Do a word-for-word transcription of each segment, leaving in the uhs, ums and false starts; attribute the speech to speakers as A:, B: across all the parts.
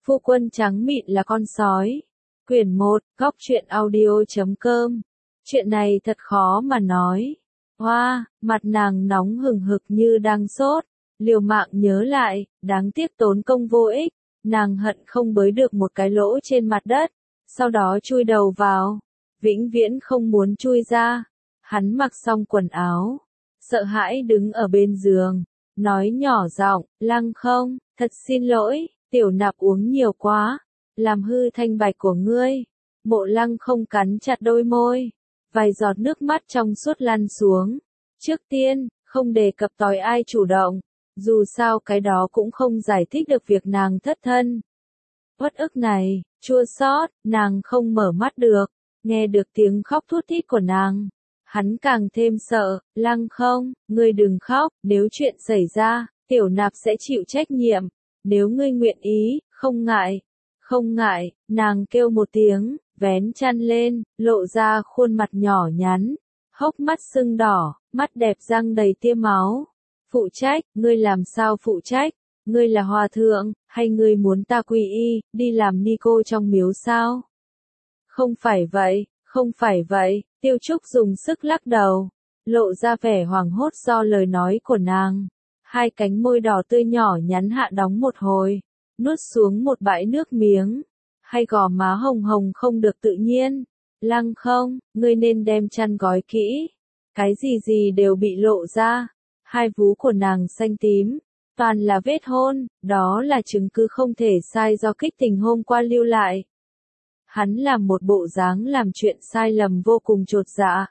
A: Phu quân trắng mịn là con sói. Quyển một, góc truyện audio chấm com. Chuyện này thật khó mà nói. Hoa, mặt nàng nóng hừng hực như đang sốt. Liều mạng nhớ lại, đáng tiếc tốn công vô ích. Nàng hận không bới được một cái lỗ trên mặt đất. Sau đó chui đầu vào. Vĩnh viễn không muốn chui ra. Hắn mặc xong quần áo. Sợ hãi đứng ở bên giường. Nói nhỏ giọng, Lăng không, thật xin lỗi, tiểu nạp uống nhiều quá. Làm hư thanh bạch của ngươi. Mộ Lăng không cắn chặt đôi môi. Vài giọt nước mắt trong suốt lăn xuống. Trước tiên, không đề cập tới ai chủ động. Dù sao cái đó cũng không giải thích được việc nàng thất thân. Uất ức này, chua xót, nàng không mở mắt được. Nghe được tiếng khóc thút thít của nàng. Hắn càng thêm sợ, Lăng không, ngươi đừng khóc, nếu chuyện xảy ra, tiểu nạp sẽ chịu trách nhiệm. Nếu ngươi nguyện ý, không ngại. Không ngại, nàng kêu một tiếng, vén chăn lên, lộ ra khuôn mặt nhỏ nhắn. Hốc mắt sưng đỏ, mắt đẹp răng đầy tia máu. Phụ trách, ngươi làm sao phụ trách? Ngươi là hòa thượng, hay ngươi muốn ta quy y, đi làm ni cô trong miếu sao? Không phải vậy, không phải vậy, Tiêu Trúc dùng sức lắc đầu, lộ ra vẻ hoảng hốt do lời nói của nàng. Hai cánh môi đỏ tươi nhỏ nhắn hạ đóng một hồi, nuốt xuống một bãi nước miếng, hai gò má hồng hồng không được tự nhiên. Lăng không, ngươi nên đem chăn gói kỹ, cái gì gì đều bị lộ ra. Hai vú của nàng xanh tím, toàn là vết hôn, đó là chứng cứ không thể sai do kích tình hôm qua lưu lại. Hắn làm một bộ dáng làm chuyện sai lầm vô cùng chột dạ.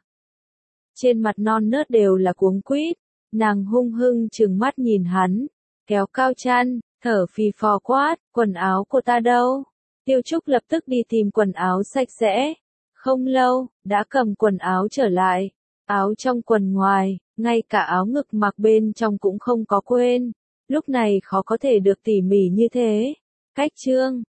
A: Trên mặt non nớt đều là cuống quýt, nàng hung hưng trừng mắt nhìn hắn, kéo cao chăn, thở phì phò quát, quần áo của ta đâu? Tiêu Trúc lập tức đi tìm quần áo sạch sẽ. Không lâu, đã cầm quần áo trở lại, áo trong quần ngoài, ngay cả áo ngực mặc bên trong cũng không có quên. Lúc này khó có thể được tỉ mỉ như thế. Cách chương